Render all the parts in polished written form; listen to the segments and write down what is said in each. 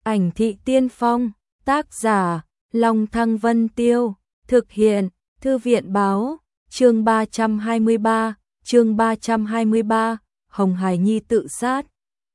Ảnh thị tiên phong, tác giả, Long Thăng Vân Tiêu, thực hiện, Thư viện báo, chương 323, Hồng Hải Nhi tự sát.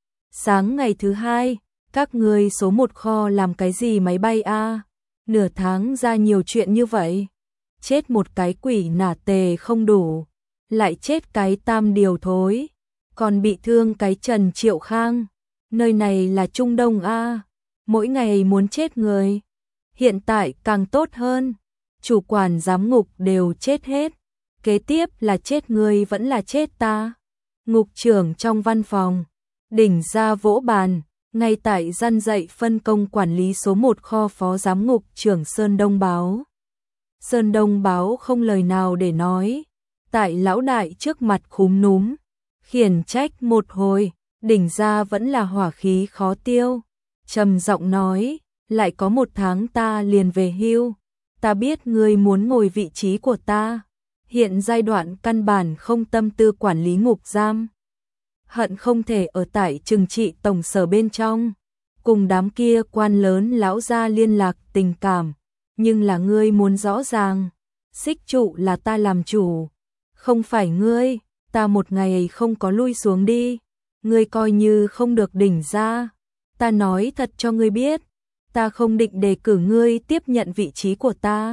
Sáng ngày thứ hai, các ngươi số một kho làm cái gì máy bay a? Nửa tháng ra nhiều chuyện như vậy. Chết một cái quỷ nả tề không đủ, lại chết cái Tam Điều thối, còn bị thương cái Trần Triệu Khang. Nơi này là Trung Đông a, mỗi ngày muốn chết người. Hiện tại càng tốt hơn, chủ quản giám ngục đều chết hết, kế tiếp là chết người vẫn là chết ta. Ngục trưởng trong văn phòng, đỉnh ra vỗ bàn, ngay tại gian dạy phân công quản lý số 1 kho phó giám ngục trưởng Sơn Đông báo. Sơn Đông báo không lời nào để nói, tại lão đại trước mặt khúm núm, khiển trách một hồi, đỉnh ra vẫn là hỏa khí khó tiêu, trầm giọng nói, lại có 1 tháng ta liền về hưu, ta biết ngươi muốn ngồi vị trí của ta, hiện giai đoạn căn bản không tâm tư quản lý ngục giam, hận không thể ở tại trừng trị tổng sở bên trong, cùng đám kia quan lớn lão gia liên lạc tình cảm, nhưng là ngươi muốn rõ ràng, xích trụ là ta làm chủ, không phải ngươi, ta một ngày không có lui xuống đi, ngươi coi như không được đỉnh ra, ta nói thật cho ngươi biết, ta không định đề cử ngươi tiếp nhận vị trí của ta.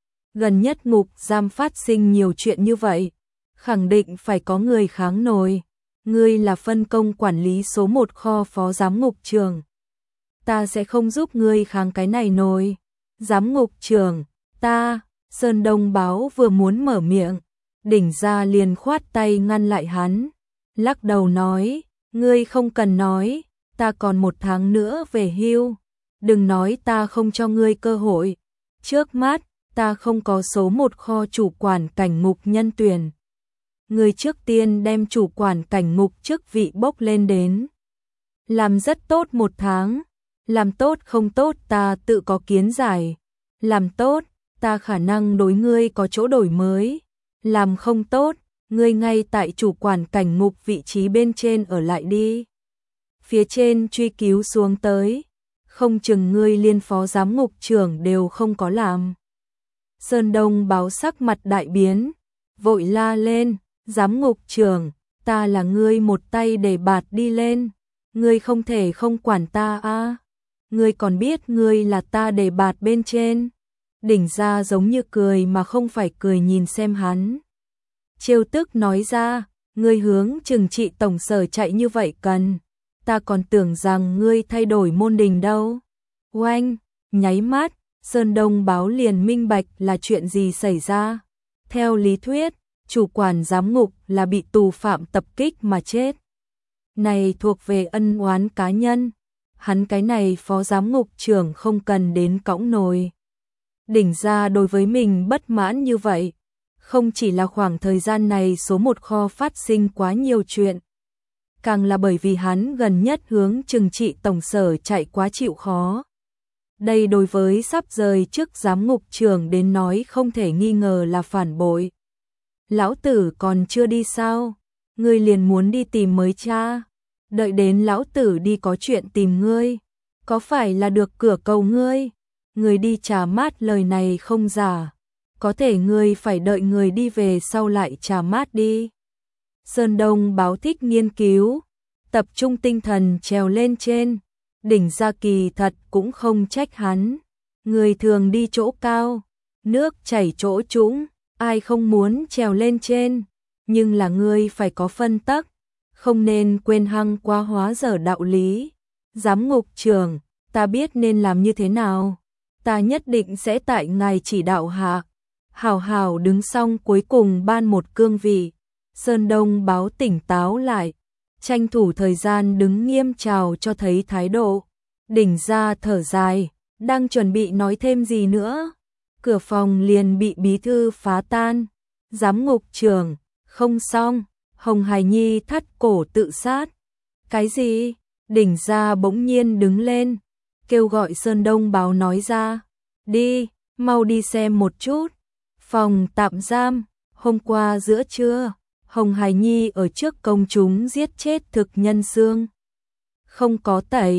Gần nhất ngục giam phát sinh nhiều chuyện như vậy, khẳng định phải có người kháng nổi. Ngươi là phân công quản lý số 1 kho phó giám ngục trưởng. Ta sẽ không giúp ngươi kháng cái này nổi. Giám ngục trưởng, ta, Sơn Đông báo vừa muốn mở miệng, đỉnh ra liền khoát tay ngăn lại hắn, lắc đầu nói, ngươi không cần nói, ta còn 1 tháng nữa về hưu, đừng nói ta không cho ngươi cơ hội. Trước mắt, ta không có số 1 kho chủ quản cảnh ngục nhân tuyển. Người trước tiên đem chủ quản cảnh ngục chức vị bốc lên đến. Làm rất tốt 1 tháng, làm tốt không tốt ta tự có kiến giải. Làm tốt, ta khả năng đối ngươi có chỗ đổi mới. Làm không tốt, ngươi ngay tại chủ quản cảnh ngục vị trí bên trên ở lại đi. Phía trên truy cứu xuống tới, không chừng ngươi liên phó giám ngục trưởng đều không có làm. Sơn Đông báo sắc mặt đại biến, vội la lên. Giám ngục trưởng, ta là ngươi một tay để bạt đi lên, ngươi không thể không quản ta a. Ngươi còn biết ngươi là ta để bạt bên trên. Đỉnh ra giống như cười mà không phải cười nhìn xem hắn. Trêu tức nói ra, ngươi hướng trừng trị tổng sở chạy như vậy cần, ta còn tưởng rằng ngươi thay đổi môn đình đâu. Oanh, nháy mắt, Sơn Đông báo liền minh bạch là chuyện gì xảy ra. Theo lý thuyết, chủ quản giám ngục là bị tù phạm tập kích mà chết. Này thuộc về ân oán cá nhân, hắn cái này phó giám ngục trưởng không cần đến cõng nồi. Đỉnh ra đối với mình bất mãn như vậy, không chỉ là khoảng thời gian này số 1 kho phát sinh quá nhiều chuyện, càng là bởi vì hắn gần nhất hướng trừng trị tổng sở chạy quá chịu khó. Đây đối với sắp rời chức giám ngục trưởng đến nói không thể nghi ngờ là phản bội. Lão tử còn chưa đi sao? Ngươi liền muốn đi tìm mới cha? Đợi đến lão tử đi có chuyện tìm ngươi, có phải là được cửa cầu ngươi? Ngươi đi trà mát lời này không giả, có thể ngươi phải đợi người đi về sau lại trà mát đi. Sơn Đông báo thích nghiên cứu, tập trung tinh thần trèo lên trên, đỉnh ra kỳ thật cũng không trách hắn. Người thường đi chỗ cao, nước chảy chỗ trũng. Ai không muốn trèo lên trên, nhưng là ngươi phải có phân tắc, không nên quên hăng quá hóa dở đạo lý. Giám ngục trưởng, ta biết nên làm như thế nào, ta nhất định sẽ tại ngài chỉ đạo hạ, hào hào đứng xong cuối cùng ban một cương vị. Sơn Đông báo tỉnh táo lại, tranh thủ thời gian đứng nghiêm chào cho thấy thái độ. Đỉnh ra thở dài, đang chuẩn bị nói thêm gì nữa. Cửa phòng liền bị bí thư phá tan. Giám ngục trưởng, không xong, Hồng Hải Nhi thắt cổ tự sát. Cái gì? Đỉnh ra bỗng nhiên đứng lên, kêu gọi Sơn Đông báo nói ra. Đi, mau đi xem một chút. Phòng tạm giam, hôm qua giữa trưa, Hồng Hải Nhi ở trước công chúng giết chết thực nhân xương. Không có tẩy,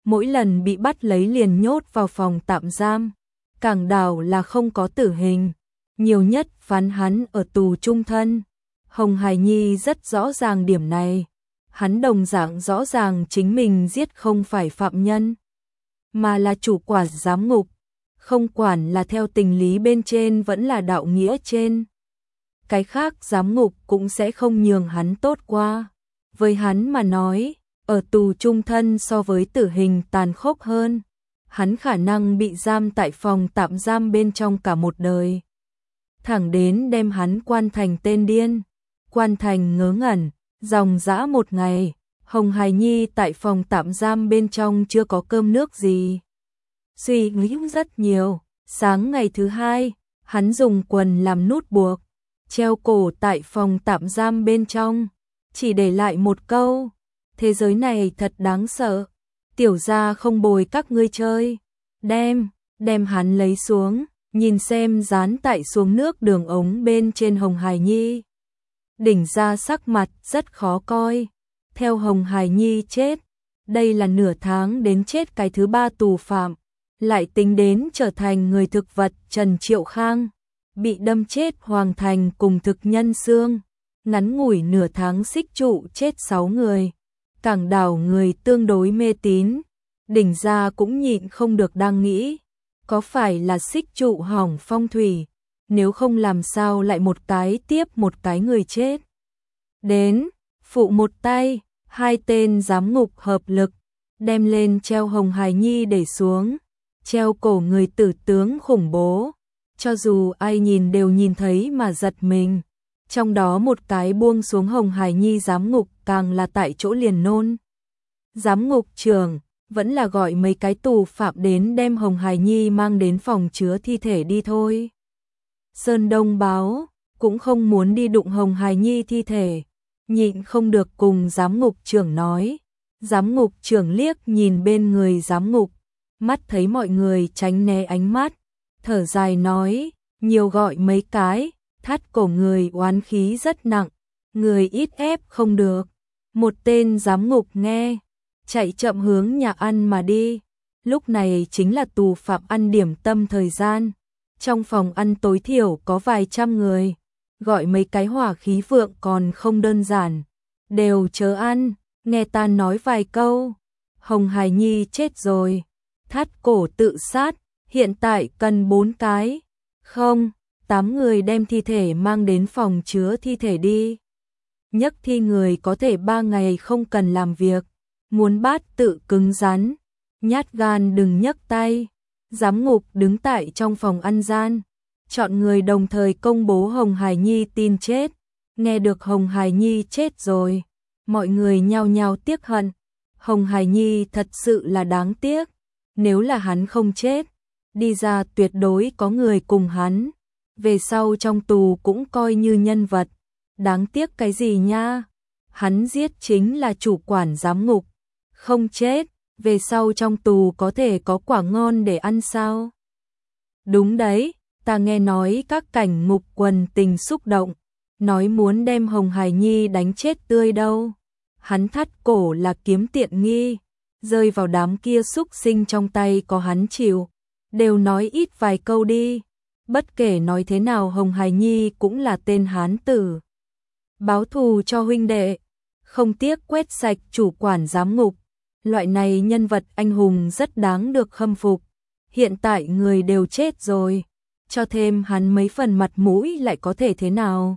mỗi lần bị bắt lấy liền nhốt vào phòng tạm giam. Cảng Đào là không có tử hình, nhiều nhất phán hắn ở tù chung thân. Hồng Hải Nhi rất rõ ràng điểm này, hắn đồng dạng rõ ràng chính mình giết không phải phạm nhân, mà là chủ quản giám ngục, không quản là theo tình lý bên trên vẫn là đạo nghĩa trên. Cái khác giám ngục cũng sẽ không nhường hắn tốt qua. Với hắn mà nói, ở tù chung thân so với tử hình tàn khốc hơn. Hắn khả năng bị giam tại phòng tạm giam bên trong cả một đời. Thẳng đến đem hắn quan thành tên điên. Quan thành ngớ ngẩn, dòng dã một ngày, Hồng Hải Nhi tại phòng tạm giam bên trong chưa có cơm nước gì. Suy nghĩ rất nhiều, sáng ngày thứ hai, hắn dùng quần làm nút buộc, treo cổ tại phòng tạm giam bên trong, chỉ để lại một câu: thế giới này thật đáng sợ, tiểu gia không bồi các ngươi chơi. Đem hắn lấy xuống, nhìn xem dán tại xuống nước đường ống bên trên Hồng Hải Nhi. Đỉnh ra sắc mặt rất khó coi, theo Hồng Hải Nhi chết, đây là nửa tháng đến chết cái thứ 3 tù phạm, lại tính đến trở thành người thực vật Trần Triệu Khang, bị đâm chết Hoàng Thành cùng thực nhân xương, ngắn ngủi nửa tháng xích trụ chết 6 người. Cảng Đào người tương đối mê tín, đỉnh ra cũng nhịn không được đang nghĩ, có phải là xích trụ hỏng phong thủy, nếu không làm sao lại một cái tiếp một cái người chết. Đến, phụ một tay, hai tên giám ngục hợp lực, đem lên treo Hồng Hải Nhi để xuống, treo cổ người tử tướng khủng bố, cho dù ai nhìn đều nhìn thấy mà giật mình. Trong đó một cái buông xuống Hồng Hải Nhi giám ngục càng là tại chỗ liền nôn. Giám ngục trưởng vẫn là gọi mấy cái tù phạm đến đem Hồng Hải Nhi mang đến phòng chứa thi thể đi thôi. Sơn Đông báo cũng không muốn đi đụng Hồng Hải Nhi thi thể, nhịn không được cùng giám ngục trưởng nói. Giám ngục trưởng liếc nhìn bên người giám ngục, mắt thấy mọi người tránh né ánh mắt, thở dài nói, nhiều gọi mấy cái, thắt cổ người oán khí rất nặng, người ít ép không được. Một tên giám ngục nghe, chạy chậm hướng nhà ăn mà đi. Lúc này chính là tù phạm ăn điểm tâm thời gian. Trong phòng ăn tối thiểu có vài trăm người, gọi mấy cái hỏa khí vượng còn không đơn giản. Đều chớ ăn, nghe ta nói vài câu. Hồng Hải Nhi chết rồi, thắt cổ tự sát, hiện tại cần 4 cái. Không, 8 người đem thi thể mang đến phòng chứa thi thể đi. Nhấc thi người có thể 3 ngày không cần làm việc, muốn bát tự cứng rắn, nhát gan đừng nhấc tay. Giám ngục đứng tại trong phòng ăn gian, chọn người đồng thời công bố Hồng Hải Nhi tin chết. Nghe được Hồng Hải Nhi chết rồi, mọi người nhao nhao tiếc hận. Hồng Hải Nhi thật sự là đáng tiếc, nếu là hắn không chết, đi ra tuyệt đối có người cùng hắn, về sau trong tù cũng coi như nhân vật. Đáng tiếc cái gì nha? Hắn giết chính là chủ quản giám ngục, không chết, về sau trong tù có thể có quả ngon để ăn sao? Đúng đấy, ta nghe nói các cảnh ngục quần tình xúc động, nói muốn đem Hồng Hải Nhi đánh chết tươi đâu. Hắn thắt cổ là kiếm tiện nghi, rơi vào đám kia xúc sinh trong tay có hắn chịu, đều nói ít vài câu đi. Bất kể nói thế nào Hồng Hải Nhi cũng là tên hán tử. Báo thù cho huynh đệ, không tiếc quét sạch chủ quản giám ngục. Loại này nhân vật anh hùng rất đáng được khâm phục. Hiện tại người đều chết rồi, cho thêm hắn mấy phần mặt mũi lại có thể thế nào?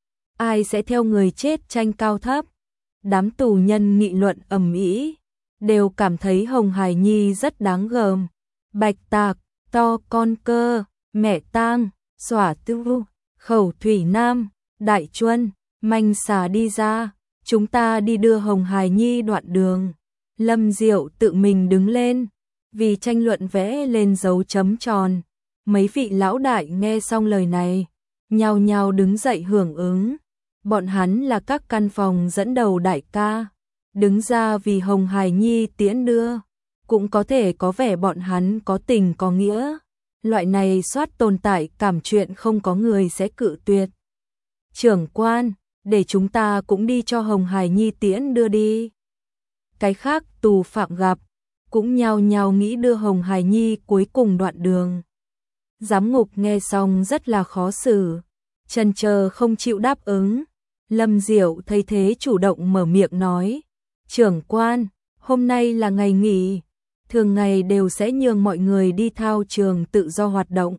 Ai sẽ theo người chết tranh cao thấp? Đám tù nhân nghị luận ầm ĩ, đều cảm thấy Hồng Hải Nhi rất đáng gờm. Bạch Tạc, to con cơ, mẹ tang, xỏa tư, khẩu thủy nam, đại chuân, manh xà đi ra, chúng ta đi đưa Hồng Hải Nhi đoạn đường. Lâm Diệu tự mình đứng lên, vì tranh luận vẽ lên dấu chấm tròn. Mấy vị lão đại nghe xong lời này, nhao nhao đứng dậy hưởng ứng. Bọn hắn là các căn phòng dẫn đầu đại ca, đứng ra vì Hồng Hải Nhi tiễn đưa, cũng có thể có vẻ bọn hắn có tình có nghĩa. Loại này soát tồn tại cảm chuyện không có người sẽ cự tuyệt. Trưởng quan, để chúng ta cũng đi cho Hồng Hải Nhi tiễn đưa đi. Cái khác tù phạm gặp, cũng nhao nhao nghĩ đưa Hồng Hải Nhi cuối cùng đoạn đường. Giám ngục nghe xong rất là khó xử, chần chờ không chịu đáp ứng. Lâm Diệu thấy thế chủ động mở miệng nói, trưởng quan, hôm nay là ngày nghỉ, thường ngày đều sẽ nhường mọi người đi thao trường tự do hoạt động.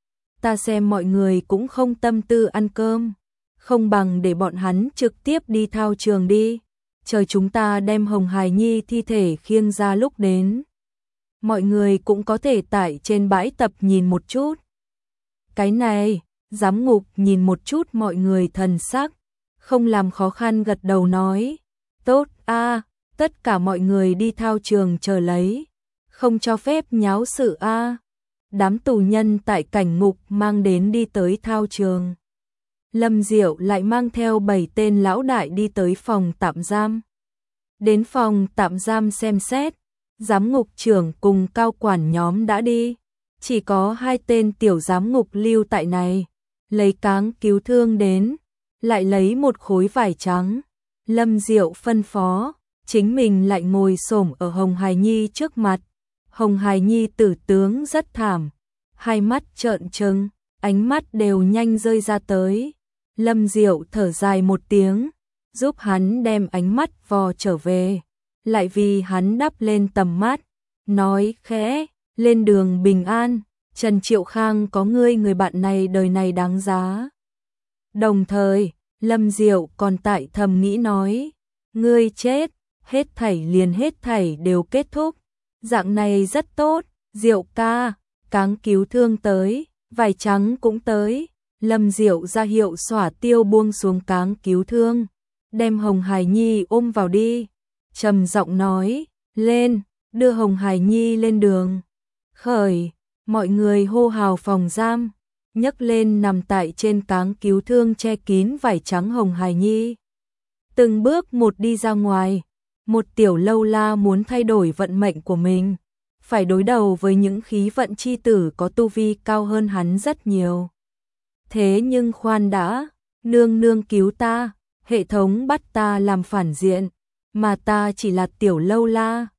Ta xem mọi người cũng không tâm tư ăn cơm, không bằng để bọn hắn trực tiếp đi thao trường đi, chờ chúng ta đem Hồng Hải Nhi thi thể khiêng ra lúc đến. Mọi người cũng có thể tại trên bãi tập nhìn một chút. Cái này, giám ngục nhìn một chút mọi người thần sắc, không làm khó khăn gật đầu nói, tốt a, tất cả mọi người đi thao trường chờ lấy, không cho phép nháo sự a. Đám tù nhân tại cảnh ngục mang đến đi tới thao trường. Lâm Diệu lại mang theo 7 tên lão đại đi tới phòng tạm giam. Đến phòng tạm giam xem xét, giám ngục trưởng cùng cao quản nhóm đã đi, chỉ có 2 tên tiểu giám ngục lưu tại này, lấy cáng cứu thương đến, lại lấy một khối vải trắng. Lâm Diệu phân phó, chính mình lại ngồi xổm ở Hồng Hải Nhi trước mặt. Hồng Hải Nhi tử tướng rất thảm, hai mắt trợn trừng, ánh mắt đều nhanh rơi ra tới. Lâm Diệu thở dài một tiếng, giúp hắn đem ánh mắt vò trở về, lại vì hắn đắp lên tầm mắt, nói khẽ, lên đường bình an, Trần Triệu Khang có người bạn này đời này đáng giá. Đồng thời, Lâm Diệu còn tại thầm nghĩ nói, ngươi chết, hết thảy liền hết thảy đều kết thúc, dạng này rất tốt. Diệu ca, cáng cứu thương tới, vải trắng cũng tới. Lâm Diệu ra hiệu xỏa tiêu buông xuống cáng cứu thương, đem Hồng Hải Nhi ôm vào đi, trầm giọng nói, lên, đưa Hồng Hải Nhi lên đường. Khởi, mọi người hô hào phòng giam, nhấc lên nằm tại trên cáng cứu thương che kín vải trắng Hồng Hải Nhi. Từng bước một đi ra ngoài, một tiểu lâu la muốn thay đổi vận mệnh của mình, phải đối đầu với những khí vận chi tử có tu vi cao hơn hắn rất nhiều. Thế nhưng khoan đã, nương nương cứu ta, hệ thống bắt ta làm phản diện, mà ta chỉ là tiểu lâu la,